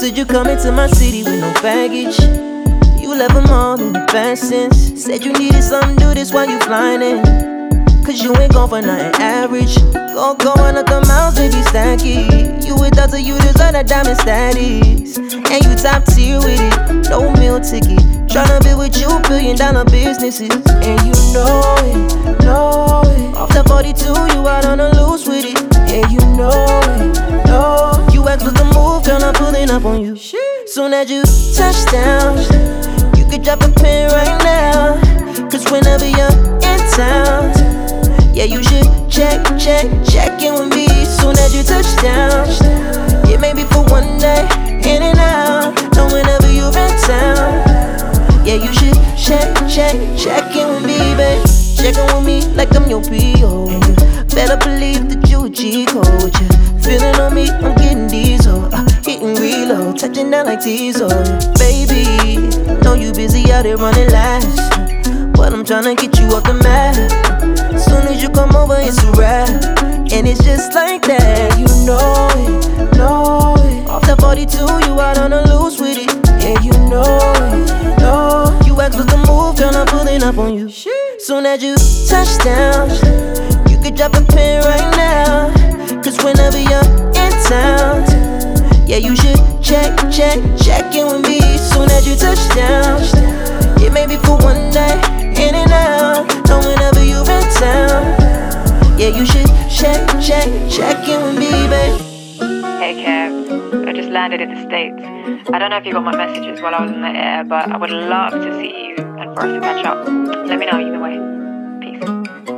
said you come into my city with no baggage. You left them all in the past sense. Said you needed something, do this while you flying in. Cause you ain't gone for nothing average. Go another miles, baby, stack it. You with us, you deserve that diamond status. And you top tier with it, no meal ticket. Tryna be with you, $1 billion businesses. And you know it, know it. Off the 42, you out on the loose with it. And you know it, know it. You ask what's the move, girl, I'm pulling up on you. Soon as you touch down, you could drop a pin right now. Cause whenever you're in town, yeah, you should check in with me. Soon as you touch down, it may be for one day, in and out. No, whenever you're in town, yeah, you should check in with me, babe. Check in with me like I'm your P.O. And you better believe that you a G-code. What you feeling on me, I'm getting diesel. Hitting reload, touching down like Tizo. Baby, know you busy out there running laps, but I'm tryna get you off the map. Soon as you come over, it's a wrap. And it's just like that. You know it, know it. Off the 42, you out on the loose with it. Yeah, you know it, know. You ask what's the move, girl, I'm pulling up on you. Soon as you touch down, you could drop a pin right now. Cause whenever you're in town, yeah, you should check in with me. Soon as you touch down, it may be for one day, in and out. No, whenever you're in town, yeah, you should check in with me, babe. Hey Kev, I just landed in the States. I don't know if you got my messages while I was in the air, but I would love to see you and for us to catch up. Let me know either way. Peace.